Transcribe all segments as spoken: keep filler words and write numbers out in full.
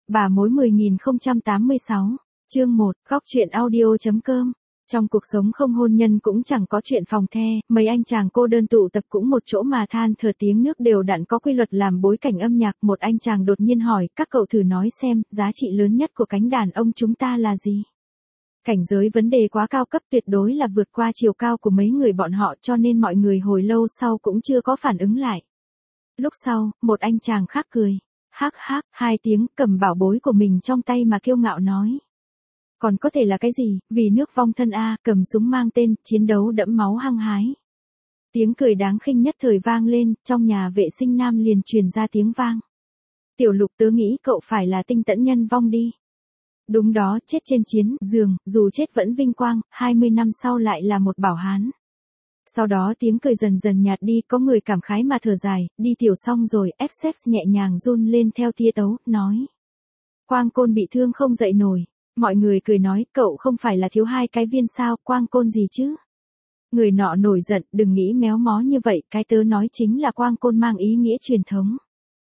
Bà mối mười nghìn không trăm tám mươi sáu, chương một, góc truyện audio.com. Trong cuộc sống không hôn nhân cũng chẳng có chuyện phòng the, mấy anh chàng cô đơn tụ tập cũng một chỗ mà than thở tiếng nước đều đặn có quy luật làm bối cảnh âm nhạc. Một anh chàng đột nhiên hỏi, các cậu thử nói xem, giá trị lớn nhất của cánh đàn ông chúng ta là gì? Cảnh giới vấn đề quá cao cấp, tuyệt đối là vượt qua chiều cao của mấy người bọn họ, cho nên mọi người hồi lâu sau cũng chưa có phản ứng lại. Lúc sau, một anh chàng khác cười. Hắc hắc, hai tiếng, cầm bảo bối của mình trong tay mà kiêu ngạo nói. Còn có thể là cái gì, vì nước vong thân a, cầm súng mang tên, chiến đấu đẫm máu hăng hái. Tiếng cười đáng khinh nhất thời vang lên, trong nhà vệ sinh nam liền truyền ra tiếng vang. Tiểu Lục, tớ nghĩ cậu phải là tinh tẫn nhân vong đi. Đúng đó, chết trên chiến giường, dù chết vẫn vinh quang, hai mươi năm sau lại là một bảo hán. Sau đó tiếng cười dần dần nhạt đi, có người cảm khái mà thở dài, đi tiểu xong rồi, ép sex nhẹ nhàng run lên theo tia tấu, nói. Quang Côn bị thương không dậy nổi. Mọi người cười nói, cậu không phải là thiếu hai cái viên sao, Quang Côn gì chứ? Người nọ nổi giận, đừng nghĩ méo mó như vậy, cái tớ nói chính là Quang Côn mang ý nghĩa truyền thống.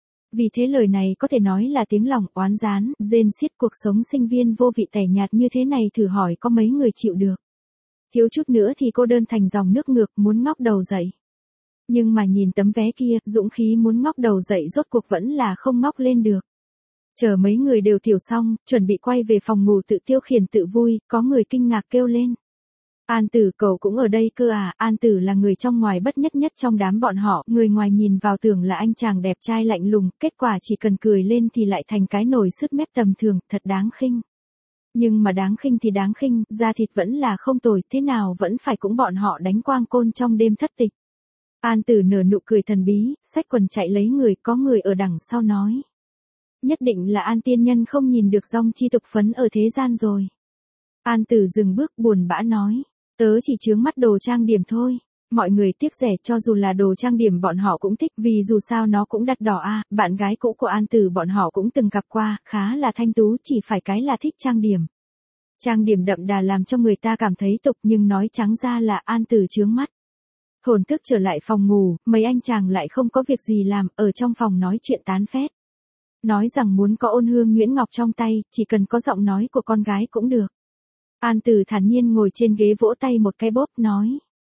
Vì thế lời này có thể nói là tiếng lòng oán gián, rên xiết. Cuộc sống sinh viên vô vị tẻ nhạt như thế này thử hỏi có mấy người chịu được. Thiếu chút nữa thì cô đơn thành dòng nước ngược, muốn ngóc đầu dậy. Nhưng mà nhìn tấm vé kia, dũng khí muốn ngóc đầu dậy rốt cuộc vẫn là không ngóc lên được. Chờ mấy người đều tiểu xong, chuẩn bị quay về phòng ngủ tự tiêu khiển tự vui, có người kinh ngạc kêu lên. An Tử, cậu cũng ở đây cơ à? An Tử là người trong ngoài bất nhất nhất trong đám bọn họ, người ngoài nhìn vào tưởng là anh chàng đẹp trai lạnh lùng, kết quả chỉ cần cười lên thì lại thành cái nồi sứt mép tầm thường, thật đáng khinh. Nhưng mà đáng khinh thì đáng khinh, da thịt vẫn là không tồi, thế nào vẫn phải cũng bọn họ đánh Quang Côn trong đêm thất tịch. An Tử nở nụ cười thần bí, xách quần chạy lấy người, có người ở đằng sau nói. Nhất định là An tiên nhân không nhìn được dòng chi tục phấn ở thế gian rồi. An Tử dừng bước buồn bã nói, tớ chỉ chướng mắt đồ trang điểm thôi. Mọi người tiếc rẻ, cho dù là đồ trang điểm bọn họ cũng thích, vì dù sao nó cũng đắt đỏ a. À, bạn gái cũ của An Tử bọn họ cũng từng gặp qua, khá là thanh tú, chỉ phải cái là thích trang điểm. Trang điểm đậm đà làm cho người ta cảm thấy tục, nhưng nói trắng ra là An Tử chướng mắt. Thổn thức trở lại phòng ngủ, mấy anh chàng lại không có việc gì làm, ở trong phòng nói chuyện tán phét. Nói rằng muốn có ôn hương nhuyễn ngọc trong tay, chỉ cần có giọng nói của con gái cũng được. An Tử thản nhiên ngồi trên ghế vỗ tay một cái bóp, nói.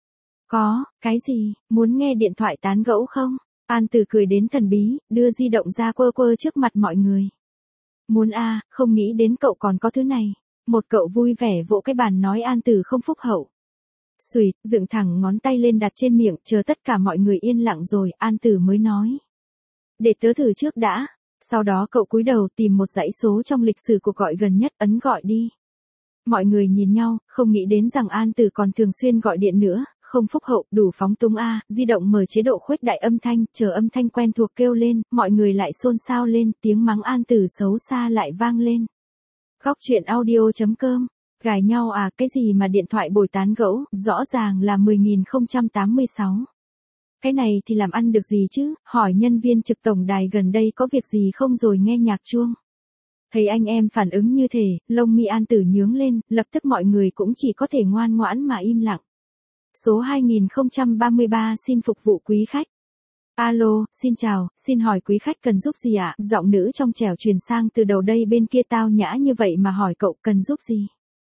Có, cái gì, muốn nghe điện thoại tán gẫu không? An Tử cười đến thần bí, đưa di động ra quơ quơ trước mặt mọi người. Muốn a, à, không nghĩ đến cậu còn có thứ này. Một cậu vui vẻ vỗ cái bàn nói An Tử không phúc hậu. Xùi, dựng thẳng ngón tay lên đặt trên miệng, chờ tất cả mọi người yên lặng rồi, An Tử mới nói. Để tớ thử trước đã. Sau đó cậu cúi đầu tìm một dãy số trong lịch sử cuộc gọi gần nhất, ấn gọi đi. Mọi người nhìn nhau, không nghĩ đến rằng An Tử còn thường xuyên gọi điện nữa, không phúc hậu, đủ phóng túng a. À, di động mở chế độ khuếch đại âm thanh, chờ âm thanh quen thuộc kêu lên, mọi người lại xôn xao lên, tiếng mắng An Tử xấu xa lại vang lên. Góc truyện audio.com, gài nhau à, cái gì mà điện thoại bồi tán gẫu, rõ ràng là mười nghìn không trăm tám mươi sáu. Cái này thì làm ăn được gì chứ, hỏi nhân viên trực tổng đài gần đây có việc gì không rồi nghe nhạc chuông. Thấy anh em phản ứng như thế, lông mi An Tử nhướng lên, lập tức mọi người cũng chỉ có thể ngoan ngoãn mà im lặng. Số hai nghìn không trăm ba mươi ba xin phục vụ quý khách. Alo, xin chào, xin hỏi quý khách cần giúp gì ạ? À? Giọng nữ trong trẻo truyền sang từ đầu đây bên kia tao nhã như vậy mà hỏi cậu cần giúp gì?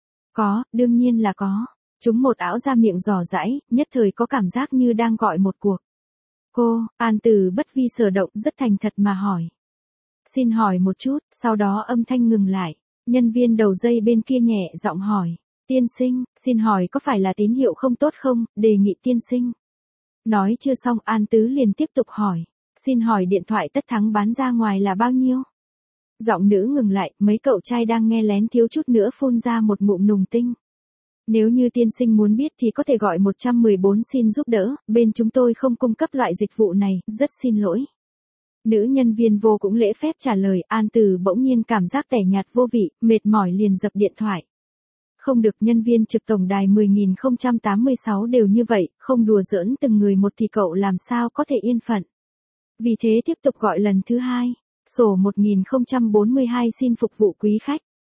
Có, đương nhiên là có. Chúng một ảo ra miệng giỏ giãi, nhất thời có cảm giác như đang gọi một cuộc. Cô, An Tử bất vi sở động, rất thành thật mà hỏi. Xin hỏi một chút, sau đó âm thanh ngừng lại. Nhân viên đầu dây bên kia nhẹ giọng hỏi. Tiên sinh, xin hỏi có phải là tín hiệu không tốt không, đề nghị tiên sinh. Nói chưa xong An Tứ liền tiếp tục hỏi. Xin hỏi điện thoại tất thắng bán ra ngoài là bao nhiêu? Giọng nữ ngừng lại, mấy cậu trai đang nghe lén thiếu chút nữa phun ra một ngụm nùng tinh. Nếu như tiên sinh muốn biết thì có thể gọi một một bốn xin giúp đỡ, bên chúng tôi không cung cấp loại dịch vụ này, rất xin lỗi. Nữ nhân viên vô cũng lễ phép trả lời. An Tử bỗng nhiên cảm giác tẻ nhạt vô vị, mệt mỏi liền dập điện thoại. Không được, nhân viên trực tổng đài mười nghìn không trăm tám mươi sáu đều như vậy, không đùa giỡn từng người một thì cậu làm sao có thể yên phận. Vì thế tiếp tục gọi lần thứ hai. Sổ một nghìn không trăm bốn mươi hai xin phục vụ quý khách.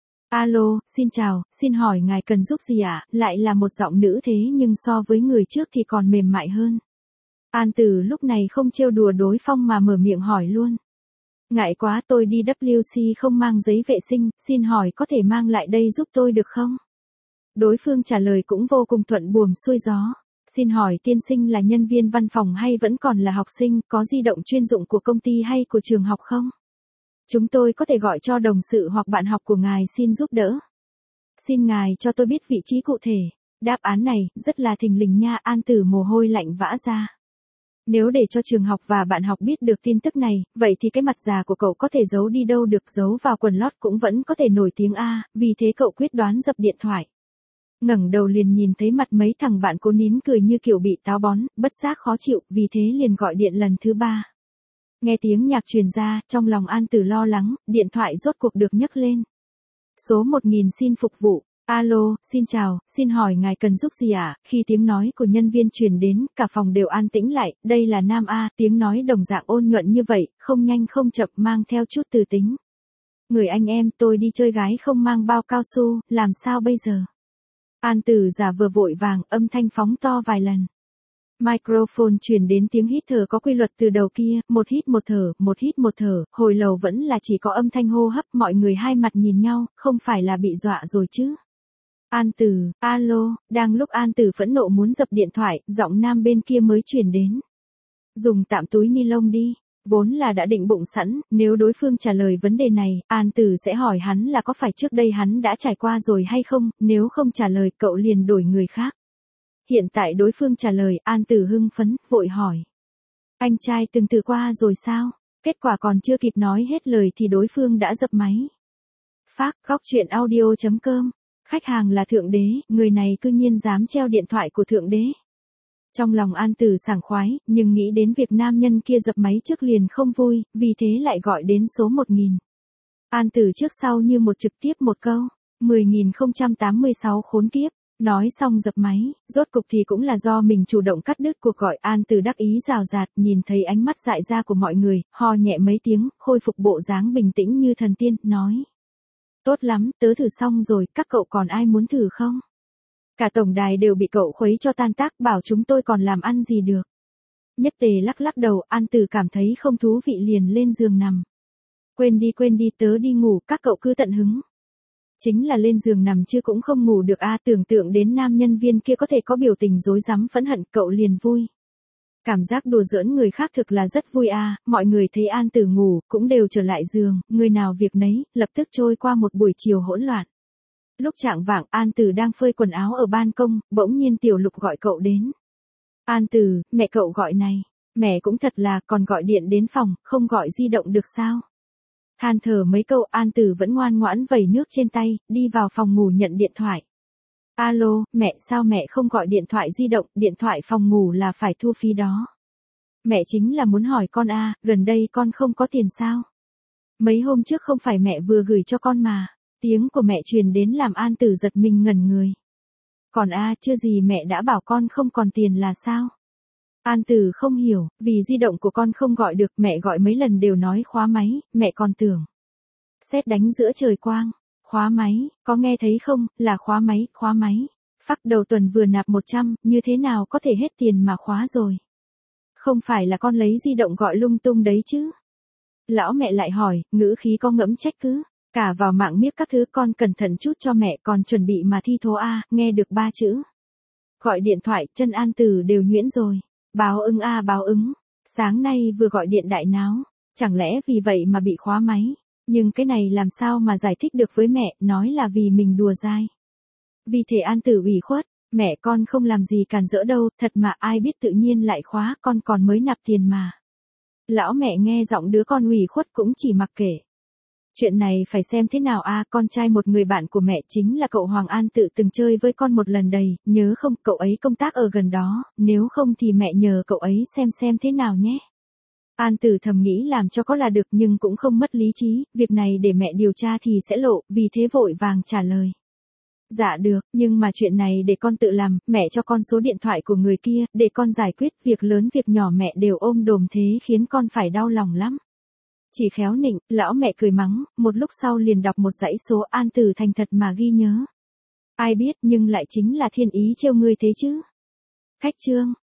Alo, xin chào, xin hỏi ngài cần giúp gì ạ? À? Lại là một giọng nữ thế nhưng so với người trước thì còn mềm mại hơn. An Tử lúc này không trêu đùa đối phong mà mở miệng hỏi luôn. Ngại quá tôi đi W C không mang giấy vệ sinh, xin hỏi có thể mang lại đây giúp tôi được không? Đối phương trả lời cũng vô cùng thuận buồm xuôi gió. Xin hỏi tiên sinh là nhân viên văn phòng hay vẫn còn là học sinh, có di động chuyên dụng của công ty hay của trường học không? Chúng tôi có thể gọi cho đồng sự hoặc bạn học của ngài xin giúp đỡ. Xin ngài cho tôi biết vị trí cụ thể. Đáp án này, rất là thình lình nha, An Tử mồ hôi lạnh vã ra. Nếu để cho trường học và bạn học biết được tin tức này, vậy thì cái mặt già của cậu có thể giấu đi đâu được, giấu vào quần lót cũng vẫn có thể nổi tiếng a, vì thế cậu quyết đoán dập điện thoại. Ngẩng đầu liền nhìn thấy mặt mấy thằng bạn cố nín cười như kiểu bị táo bón, bất giác khó chịu, vì thế liền gọi điện lần thứ ba. Nghe tiếng nhạc truyền ra, trong lòng An Tử lo lắng, điện thoại rốt cuộc được nhấc lên. Số một nghìn xin phục vụ. Alo, xin chào, xin hỏi ngài cần giúp gì ạ? À? Khi tiếng nói của nhân viên truyền đến, cả phòng đều an tĩnh lại, đây là Nam A, tiếng nói đồng dạng ôn nhuận như vậy, không nhanh không chậm, mang theo chút từ tính. Người anh em, tôi đi chơi gái không mang bao cao su, làm sao bây giờ? An Tử giả vờ vội vàng, âm thanh phóng to vài lần. Microphone truyền đến tiếng hít thở có quy luật từ đầu kia, một hít một thở, một hít một thở, hồi lâu vẫn là chỉ có âm thanh hô hấp, mọi người hai mặt nhìn nhau, không phải là bị dọa rồi chứ? An Tử, alo, đang lúc An Tử phẫn nộ muốn dập điện thoại, giọng nam bên kia mới truyền đến. Dùng tạm túi ni lông đi, vốn là đã định bụng sẵn, nếu đối phương trả lời vấn đề này, An Tử sẽ hỏi hắn là có phải trước đây hắn đã trải qua rồi hay không, nếu không trả lời cậu liền đổi người khác. Hiện tại đối phương trả lời, An Tử hưng phấn, vội hỏi. Anh trai từng từ qua rồi sao? Kết quả còn chưa kịp nói hết lời thì đối phương đã dập máy. Phác, góc truyện audio chấm com. Khách hàng là Thượng Đế, người này cư nhiên dám treo điện thoại của Thượng Đế. Trong lòng An Tử sảng khoái, nhưng nghĩ đến việc nam nhân kia dập máy trước liền không vui, vì thế lại gọi đến số một nghìn. An Tử trước sau như một trực tiếp một câu, mười nghìn không trăm tám mươi sáu khốn kiếp. Nói xong dập máy, rốt cục thì cũng là do mình chủ động cắt đứt cuộc gọi. An Tử đắc ý rào rạt, nhìn thấy ánh mắt dại ra của mọi người, ho nhẹ mấy tiếng, khôi phục bộ dáng bình tĩnh như thần tiên, nói. Tốt lắm, tớ thử xong rồi, các cậu còn ai muốn thử không? Cả tổng đài đều bị cậu khuấy cho tan tác, bảo chúng tôi còn làm ăn gì được. Nhất Tề lắc lắc đầu, An Tử cảm thấy không thú vị liền lên giường nằm. Quên đi quên đi, tớ đi ngủ, các cậu cứ tận hứng. Chính là lên giường nằm chứ cũng không ngủ được a, à, tưởng tượng đến nam nhân viên kia có thể có biểu tình rối rắm phẫn hận, cậu liền vui. Cảm giác đùa giỡn người khác thực là rất vui a, à, mọi người thấy An Tử ngủ, cũng đều trở lại giường, người nào việc nấy, lập tức trôi qua một buổi chiều hỗn loạn. Lúc chạng vạng, An Tử đang phơi quần áo ở ban công, bỗng nhiên Tiểu Lục gọi cậu đến. An Tử, mẹ cậu gọi này, mẹ cũng thật là, còn gọi điện đến phòng, không gọi di động được sao? Than thở mấy câu, An Tử vẫn ngoan ngoãn vẩy nước trên tay, đi vào phòng ngủ nhận điện thoại. Alo, mẹ, sao mẹ không gọi điện thoại di động, điện thoại phòng ngủ là phải thu phí đó. Mẹ chính là muốn hỏi con a, à, gần đây con không có tiền sao? Mấy hôm trước không phải mẹ vừa gửi cho con mà. Tiếng của mẹ truyền đến làm An Tử giật mình ngẩn người. Còn a, à, chưa gì mẹ đã bảo con không còn tiền là sao? An Tử không hiểu, vì di động của con không gọi được, mẹ gọi mấy lần đều nói khóa máy, mẹ còn tưởng. Sét đánh giữa trời quang, khóa máy, có nghe thấy không, là khóa máy, khóa máy. Phắc đầu tuần vừa nạp một trăm, như thế nào có thể hết tiền mà khóa rồi. Không phải là con lấy di động gọi lung tung đấy chứ. Lão mẹ lại hỏi, ngữ khí có ngẫm trách cứ. Cả vào mạng miếc các thứ, con cẩn thận chút cho mẹ, còn chuẩn bị mà thi thố a, nghe được ba chữ. Gọi điện thoại, chân An Tử đều nhuyễn rồi. Báo ứng a à, báo ứng. Sáng nay vừa gọi điện đại náo, chẳng lẽ vì vậy mà bị khóa máy. Nhưng cái này làm sao mà giải thích được với mẹ, nói là vì mình đùa dai. Vì thế An Tử ủy khuất, mẹ con không làm gì cản rỡ đâu, thật mà ai biết tự nhiên lại khóa, con còn mới nạp tiền mà. Lão mẹ nghe giọng đứa con ủy khuất cũng chỉ mặc kệ. Chuyện này phải xem thế nào a, à, con trai một người bạn của mẹ chính là cậu Hoàng An tự từng chơi với con một lần đầy, nhớ không, cậu ấy công tác ở gần đó, nếu không thì mẹ nhờ cậu ấy xem xem thế nào nhé. An Tử thầm nghĩ làm cho có là được nhưng cũng không mất lý trí, việc này để mẹ điều tra thì sẽ lộ, vì thế vội vàng trả lời. Dạ được, nhưng mà chuyện này để con tự làm, mẹ cho con số điện thoại của người kia, để con giải quyết, việc lớn việc nhỏ mẹ đều ôm đồm thế khiến con phải đau lòng lắm. Chỉ khéo nịnh, lão mẹ cười mắng, một lúc sau liền đọc một dãy số. An Tử thành thật mà ghi nhớ. Ai biết nhưng lại chính là thiên ý trêu ngươi thế chứ. Khách trương,